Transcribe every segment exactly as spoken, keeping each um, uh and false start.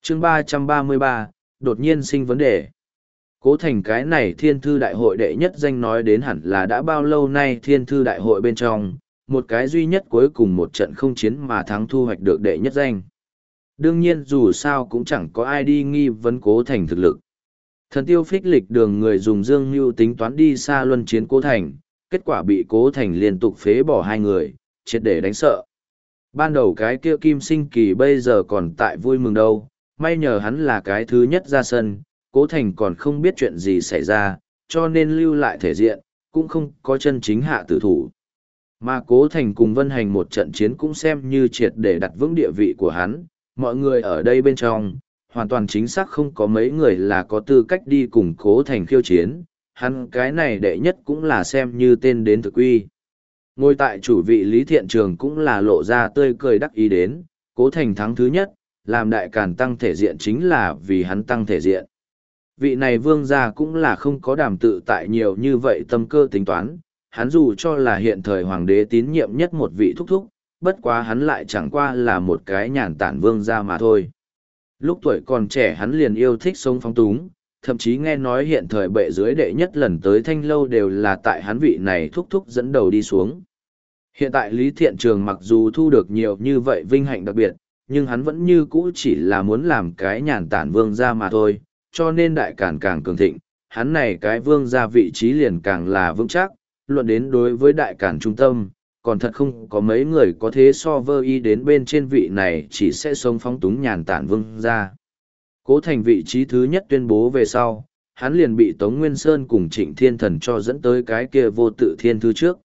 chương ba trăm ba mươi ba, đột nhiên sinh vấn đề. Cố Thành cái này thiên thư đại hội đệ nhất danh nói đến hẳn là đã bao lâu nay thiên thư đại hội bên trong, một cái duy nhất cuối cùng một trận không chiến mà thắng thu hoạch được đệ nhất danh. Đương nhiên dù sao cũng chẳng có ai đi nghi vấn Cố Thành thực lực. Thần tiêu phích lịch đường người dùng dương mưu tính toán đi xa luân chiến Cố Thành, kết quả bị Cố Thành liên tục phế bỏ hai người, triệt để đánh sợ. Ban đầu cái kia Kim Sinh Kỳ bây giờ còn tại vui mừng đâu, may nhờ hắn là cái thứ nhất ra sân, Cố Thành còn không biết chuyện gì xảy ra, cho nên lưu lại thể diện, cũng không có chân chính hạ tử thủ. Mà Cố Thành cùng Vân Hành một trận chiến cũng xem như triệt để đặt vững địa vị của hắn, mọi người ở đây bên trong, hoàn toàn chính xác không có mấy người là có tư cách đi cùng Cố Thành khiêu chiến, hắn cái này đệ nhất cũng là xem như tên đến thực quy. Ngồi tại chủ vị Lý Thiện Trường cũng là lộ ra tươi cười đắc ý đến, Cố Thành thắng thứ nhất, làm đại càn tăng thể diện chính là vì hắn tăng thể diện. Vị này vương gia cũng là không có đảm tự tại nhiều như vậy tâm cơ tính toán, hắn dù cho là hiện thời hoàng đế tín nhiệm nhất một vị thúc thúc, bất quá hắn lại chẳng qua là một cái nhàn tản vương gia mà thôi. Lúc tuổi còn trẻ hắn liền yêu thích sống phóng túng, thậm chí nghe nói hiện thời bệ dưới đệ nhất lần tới Thanh Lâu đều là tại hắn vị này thúc thúc dẫn đầu đi xuống. Hiện tại Lý Thiện Trường mặc dù thu được nhiều như vậy vinh hạnh đặc biệt, nhưng hắn vẫn như cũ chỉ là muốn làm cái nhàn tản vương gia mà thôi, cho nên đại càn càng cường thịnh, hắn này cái vương gia vị trí liền càng là vững chắc, luận đến đối với đại càn trung tâm, còn thật không có mấy người có thế so vơ y đến bên trên vị này chỉ sẽ sống phóng túng nhàn tản vương gia. Cố Thành vị trí thứ nhất tuyên bố về sau, hắn liền bị Tống Nguyên Sơn cùng Trịnh Thiên Thần cho dẫn tới cái kia vô tự thiên thư trước.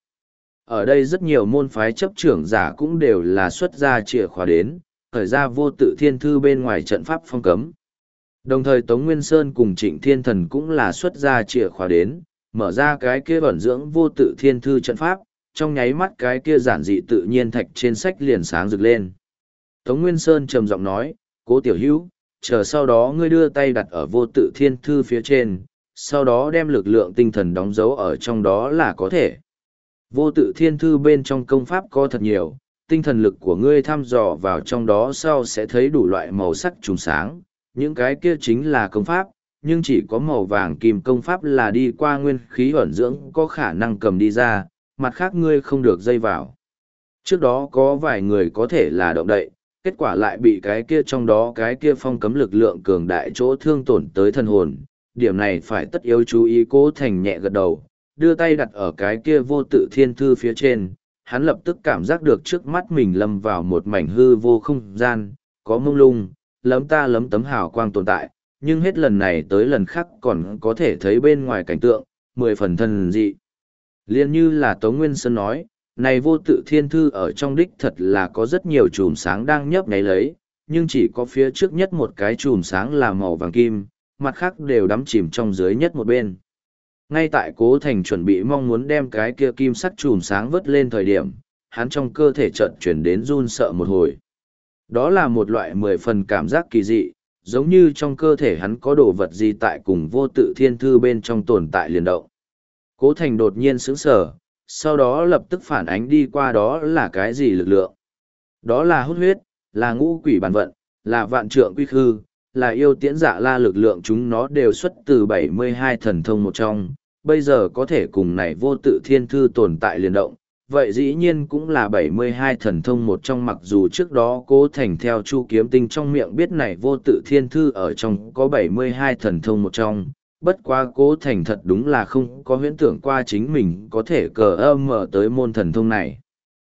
Ở đây rất nhiều môn phái chấp trưởng giả cũng đều là xuất ra chìa khóa đến, khởi ra vô tự thiên thư bên ngoài trận pháp phong cấm. Đồng thời Tống Nguyên Sơn cùng Trịnh Thiên Thần cũng là xuất ra chìa khóa đến, mở ra cái kia ẩn dưỡng vô tự thiên thư trận pháp, trong nháy mắt cái kia giản dị tự nhiên thạch trên sách liền sáng rực lên. Tống Nguyên Sơn trầm giọng nói, Cố tiểu hữu, chờ sau đó ngươi đưa tay đặt ở vô tự thiên thư phía trên, sau đó đem lực lượng tinh thần đóng dấu ở trong đó là có thể. Vô tự thiên thư bên trong công pháp có thật nhiều, tinh thần lực của ngươi thăm dò vào trong đó sau sẽ thấy đủ loại màu sắc trùng sáng, những cái kia chính là công pháp, nhưng chỉ có màu vàng kim công pháp là đi qua nguyên khí ẩn dưỡng có khả năng cầm đi ra, mặt khác ngươi không được dây vào. Trước đó có vài người có thể là động đậy, kết quả lại bị cái kia trong đó cái kia phong cấm lực lượng cường đại chỗ thương tổn tới thân hồn, điểm này phải tất yếu chú ý. Cố Thành nhẹ gật đầu, đưa tay đặt ở cái kia vô tự thiên thư phía trên, hắn lập tức cảm giác được trước mắt mình lâm vào một mảnh hư vô không gian, có mông lung, lấm ta lấm tấm hào quang tồn tại, nhưng hết lần này tới lần khác còn có thể thấy bên ngoài cảnh tượng, mười phần thần dị. Liên như là Tống Nguyên Sơn nói, này vô tự thiên thư ở trong đích thật là có rất nhiều chùm sáng đang nhấp nháy lấy, nhưng chỉ có phía trước nhất một cái chùm sáng là màu vàng kim, mặt khác đều đắm chìm trong dưới nhất một bên. Ngay tại Cố Thành chuẩn bị mong muốn đem cái kia kim sắc chùm sáng vớt lên thời điểm, hắn trong cơ thể chợt chuyển đến run sợ một hồi. Đó là một loại mười phần cảm giác kỳ dị, giống như trong cơ thể hắn có đồ vật gì tại cùng vô tự thiên thư bên trong tồn tại liền động. Cố Thành đột nhiên sững sờ, sau đó lập tức phản ánh đi qua đó là cái gì lực lượng. Đó là hút huyết, là ngũ quỷ bản vận, là vạn trượng quy khư, là yêu tiễn dạ la lực lượng, chúng nó đều xuất từ bảy mươi hai thần thông một trong, bây giờ có thể cùng này vô tự thiên thư tồn tại liền động. Vậy dĩ nhiên cũng là bảy mươi hai thần thông một trong, mặc dù trước đó Cố Thành theo Chu Kiếm Tinh trong miệng biết này vô tự thiên thư ở trong có bảy mươi hai thần thông một trong, bất quá Cố Thành thật đúng là không có huyễn tưởng qua chính mình có thể cờ âm mở tới môn thần thông này.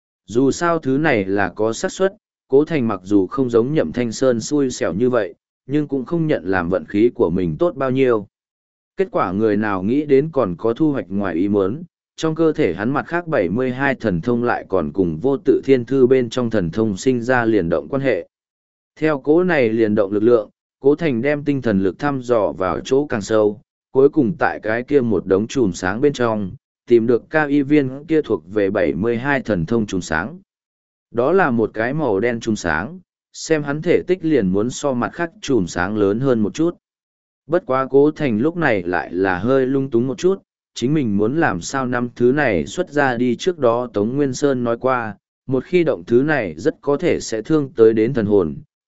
Dù sao thứ này là có xác suất, Cố Thành mặc dù không giống Nhậm Thanh Sơn xui xẻo như vậy, nhưng cũng không nhận làm vận khí của mình tốt bao nhiêu. Kết quả người nào nghĩ đến còn có thu hoạch ngoài ý muốn, trong cơ thể hắn mặt khác bảy mươi hai thần thông lại còn cùng vô tự thiên thư bên trong thần thông sinh ra liền động quan hệ. Theo cố này liền động lực lượng, Cố Thành đem tinh thần lực thăm dò vào chỗ càng sâu, cuối cùng tại cái kia một đống chùm sáng bên trong, tìm được cao y viên kia thuộc về bảy mươi hai thần thông chùm sáng. Đó là một cái màu đen chùm sáng, xem hắn thể tích liền muốn so mặt khác chùm sáng lớn hơn một chút. Bất quá Cố Thành lúc này lại là hơi lung túng một chút, chính mình muốn làm sao năm thứ này xuất ra đi. Trước đó Tống Nguyên Sơn nói qua, một khi động thứ này rất có thể sẽ thương tới đến thần hồn,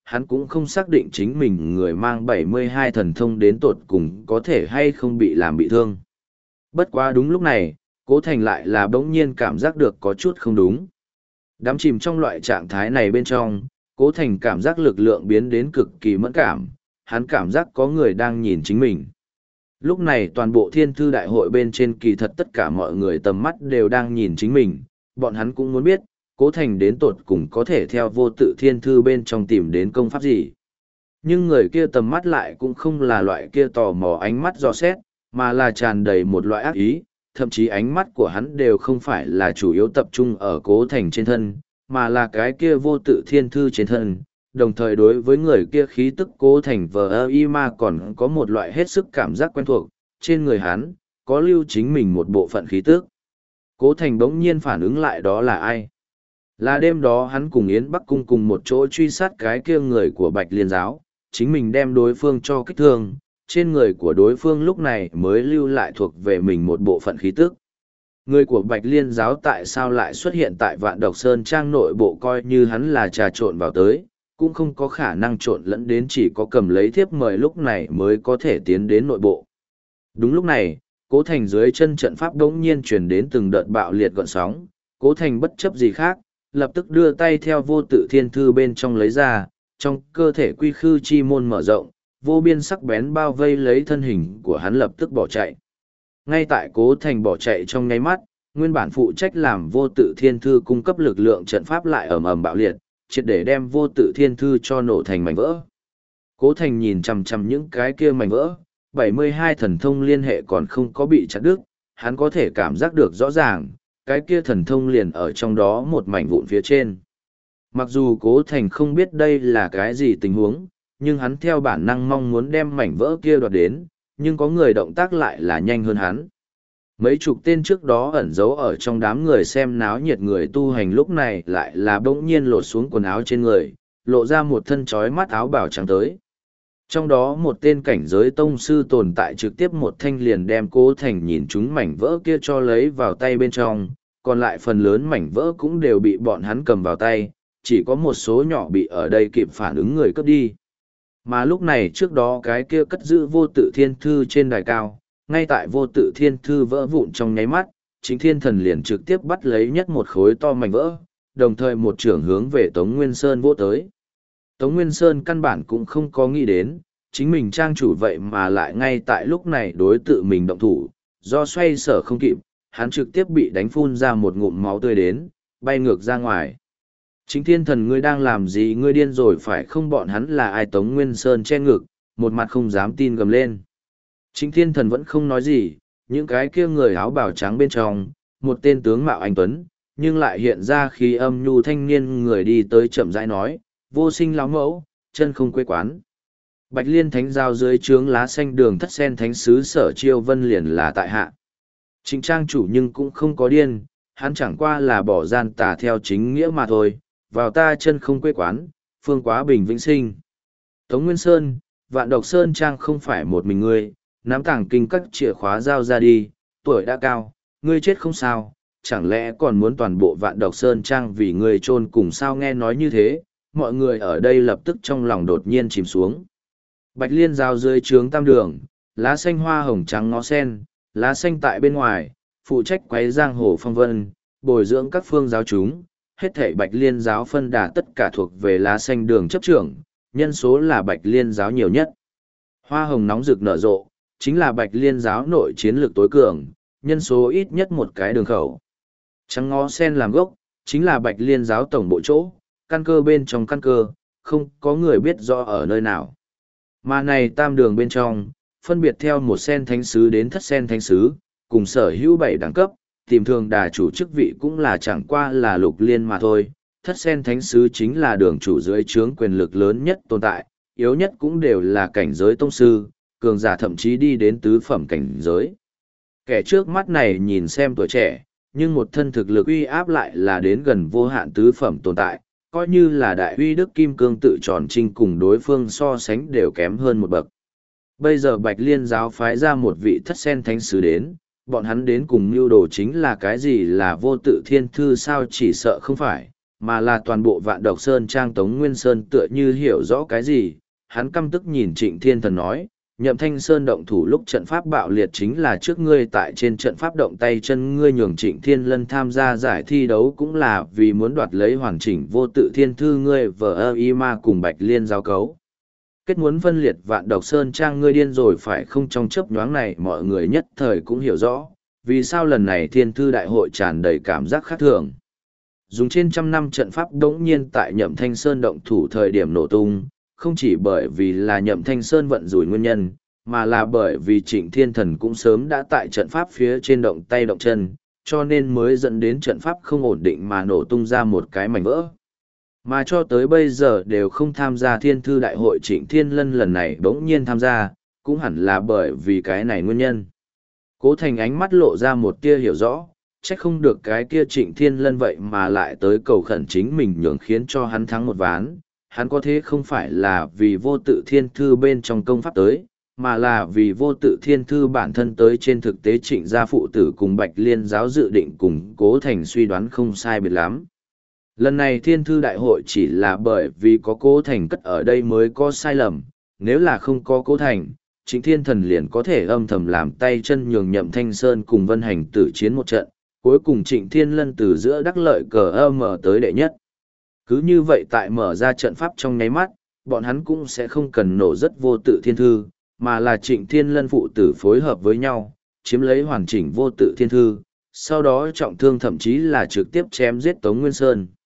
hắn cũng không xác định chính mình người mang bảy mươi hai thần thông đến tột cùng có thể hay không bị làm bị thương. Bất quá đúng lúc này, Cố Thành lại là bỗng nhiên cảm giác được có chút không đúng. Đắm chìm trong loại trạng thái này bên trong, Cố Thành cảm giác lực lượng biến đến cực kỳ mẫn cảm, hắn cảm giác có người đang nhìn chính mình. Lúc này toàn bộ thiên thư đại hội bên trên kỳ thật tất cả mọi người tầm mắt đều đang nhìn chính mình, bọn hắn cũng muốn biết, Cố Thành đến tột cùng có thể theo vô tự thiên thư bên trong tìm đến công pháp gì. Nhưng người kia tầm mắt lại cũng không là loại kia tò mò ánh mắt dò xét, mà là tràn đầy một loại ác ý, thậm chí ánh mắt của hắn đều không phải là chủ yếu tập trung ở Cố Thành trên thân, mà là cái kia vô tự thiên thư trên thân. Đồng thời đối với người kia khí tức Cố Thành vờ y ma còn có một loại hết sức cảm giác quen thuộc, trên người hắn, có lưu chính mình một bộ phận khí tức. Cố Thành bỗng nhiên phản ứng lại đó là ai? Là đêm đó hắn cùng Yến Bắc Cung cùng một chỗ truy sát cái kia người của Bạch Liên Giáo, chính mình đem đối phương cho kích thương, trên người của đối phương lúc này mới lưu lại thuộc về mình một bộ phận khí tức. Người của Bạch Liên Giáo tại sao lại xuất hiện tại Vạn Độc Sơn Trang nội bộ coi như hắn là trà trộn vào tới, cũng không có khả năng trộn lẫn đến chỉ có cầm lấy thiếp mời lúc này mới có thể tiến đến nội bộ. Đúng lúc này, Cố Thành dưới chân trận pháp đống nhiên truyền đến từng đợt bạo liệt gọn sóng, Cố Thành bất chấp gì khác, lập tức đưa tay theo vô tự thiên thư bên trong lấy ra, trong cơ thể quy khư chi môn mở rộng, vô biên sắc bén bao vây lấy thân hình của hắn lập tức bỏ chạy. Ngay tại Cố Thành bỏ chạy trong nháy mắt, nguyên bản phụ trách làm vô tự thiên thư cung cấp lực lượng trận pháp lại ầm ầm bạo liệt, triệt để đem vô tự thiên thư cho nổ thành mảnh vỡ. Cố Thành nhìn chằm chằm những cái kia mảnh vỡ, bảy mươi hai thần thông liên hệ còn không có bị chặt đứt, hắn có thể cảm giác được rõ ràng, cái kia thần thông liền ở trong đó một mảnh vụn phía trên. Mặc dù Cố Thành không biết đây là cái gì tình huống, nhưng hắn theo bản năng mong muốn đem mảnh vỡ kia đoạt đến, nhưng có người động tác lại là nhanh hơn hắn. Mấy chục tên trước đó ẩn giấu ở trong đám người xem náo nhiệt người tu hành lúc này lại là bỗng nhiên lột xuống quần áo trên người, lộ ra một thân trói mắt áo bào trắng tới. Trong đó một tên cảnh giới tông sư tồn tại trực tiếp một thanh liền đem Cố Thành nhìn chúng mảnh vỡ kia cho lấy vào tay bên trong, còn lại phần lớn mảnh vỡ cũng đều bị bọn hắn cầm vào tay, chỉ có một số nhỏ bị ở đây kịp phản ứng người cướp đi. Mà lúc này trước đó cái kia cất giữ vô tự thiên thư trên đài cao, ngay tại vô tự thiên thư vỡ vụn trong nháy mắt, chính thiên thần liền trực tiếp bắt lấy nhất một khối to mảnh vỡ, đồng thời một trưởng hướng về Tống Nguyên Sơn vỗ tới. Tống Nguyên Sơn căn bản cũng không có nghĩ đến, chính mình trang chủ vậy mà lại ngay tại lúc này đối tự mình động thủ, do xoay sở không kịp, hắn trực tiếp bị đánh phun ra một ngụm máu tươi đến, bay ngược ra ngoài. Chính thiên thần ngươi đang làm gì, ngươi điên rồi phải không? Bọn hắn là ai? Tống Nguyên Sơn che ngực, một mặt không dám tin gầm lên. Chính thiên thần vẫn không nói gì, những cái kia người áo bào trắng bên trong, một tên tướng mạo anh tuấn, nhưng lại hiện ra khí âm nhu thanh niên người đi tới chậm rãi nói, vô sinh lão mẫu, chân không quê quán. Bạch Liên Thánh Giao dưới trướng lá xanh đường thất sen thánh sứ Sở Chiêu Vân liền là tại hạ. Chính trang chủ nhưng cũng không có điên, hắn chẳng qua là bỏ gian tà theo chính nghĩa mà thôi, vào ta chân không quê quán, phương quá bình vĩnh sinh. Tống Nguyên Sơn, Vạn Độc Sơn Trang không phải một mình ngươi, nắm tàng kinh các chìa khóa giao ra đi, tuổi đã cao, ngươi chết không sao, chẳng lẽ còn muốn toàn bộ Vạn Độc Sơn Trang vì ngươi chôn cùng sao? Nghe nói như thế, mọi người ở đây lập tức trong lòng đột nhiên chìm xuống. Bạch Liên Giao dưới trướng tam đường, lá xanh hoa hồng trắng ngó sen, lá xanh tại bên ngoài, phụ trách quấy giang hồ phong vân, bồi dưỡng các phương giáo chúng, hết thảy Bạch Liên Giáo phân đà tất cả thuộc về lá xanh đường chấp trưởng, nhân số là Bạch Liên Giáo nhiều nhất. Hoa hồng nóng rực nở rộ, chính là Bạch Liên Giáo nội chiến lược tối cường, nhân số ít nhất một cái đường khẩu. Trắng ngó sen làm gốc, chính là Bạch Liên Giáo tổng bộ chỗ, căn cơ bên trong căn cơ, không có người biết rõ ở nơi nào. Mà này tam đường bên trong, phân biệt theo một sen thánh sứ đến thất sen thánh sứ, cùng sở hữu bảy đẳng cấp, tìm thường đà chủ chức vị cũng là chẳng qua là lục liên mà thôi. Thất sen thánh sứ chính là đường chủ dưới trướng quyền lực lớn nhất tồn tại, yếu nhất cũng đều là cảnh giới tông sư, cường giả thậm chí đi đến tứ phẩm cảnh giới. Kẻ trước mắt này nhìn xem tuổi trẻ, nhưng một thân thực lực uy áp lại là đến gần vô hạn tứ phẩm tồn tại, coi như là đại uy đức kim cương tự tròn trinh cùng đối phương so sánh đều kém hơn một bậc. Bây giờ Bạch Liên Giáo phái ra một vị thất sen thánh sứ đến, bọn hắn đến cùng mưu đồ chính là cái gì? Là vô tự thiên thư sao? Chỉ sợ không phải, mà là toàn bộ Vạn Độc Sơn Trang Tống Nguyên Sơn tựa như hiểu rõ cái gì, hắn căm tức nhìn Trịnh Thiên Thần nói, Nhậm Thanh Sơn động thủ lúc trận pháp bạo liệt chính là trước ngươi tại trên trận pháp động tay chân ngươi nhường Trịnh Thiên Lân tham gia giải thi đấu cũng là vì muốn đoạt lấy hoàn chỉnh vô tự thiên thư ngươi vờ ơ y ma cùng Bạch Liên giao cấu. Kết muốn phân liệt Vạn Độc Sơn Trang ngươi điên rồi phải không, trong chớp nhoáng này mọi người nhất thời cũng hiểu rõ, vì sao lần này thiên thư đại hội tràn đầy cảm giác khác thường. Dùng trên trăm năm trận pháp đống nhiên tại Nhậm Thanh Sơn động thủ thời điểm nổ tung, không chỉ bởi vì là Nhậm Thanh Sơn vận rủi nguyên nhân, mà là bởi vì Trịnh Thiên Thần cũng sớm đã tại trận pháp phía trên động tay động chân, cho nên mới dẫn đến trận pháp không ổn định mà nổ tung ra một cái mảnh vỡ. Mà cho tới bây giờ đều không tham gia thiên thư đại hội Trịnh Thiên Lân lần này bỗng nhiên tham gia, cũng hẳn là bởi vì cái này nguyên nhân. Cố Thành ánh mắt lộ ra một tia hiểu rõ, trách không được cái kia Trịnh Thiên Lân vậy mà lại tới cầu khẩn chính mình nhường khiến cho hắn thắng một ván. Hắn có thế không phải là vì vô tự thiên thư bên trong công pháp tới, mà là vì vô tự thiên thư bản thân tới. Trên thực tế Trịnh gia phụ tử cùng Bạch Liên giáo dự định cùng Cố Thành suy đoán không sai biệt lắm. Lần này thiên thư đại hội chỉ là bởi vì có Cố Thành cất ở đây mới có sai lầm, nếu là không có Cố Thành, Trịnh Thiên Thần liền có thể âm thầm làm tay chân nhường Nhậm Thanh Sơn cùng Vân Hành tử chiến một trận, cuối cùng Trịnh Thiên Lân từ giữa đắc lợi cờ ơ mở tới đệ nhất. Cứ như vậy tại mở ra trận pháp trong nháy mắt, bọn hắn cũng sẽ không cần nổ rất vô tự thiên thư, mà là Trịnh Thiên Lân phụ tử phối hợp với nhau, chiếm lấy hoàn chỉnh vô tự thiên thư, sau đó trọng thương thậm chí là trực tiếp chém giết Tống Nguyên Sơn.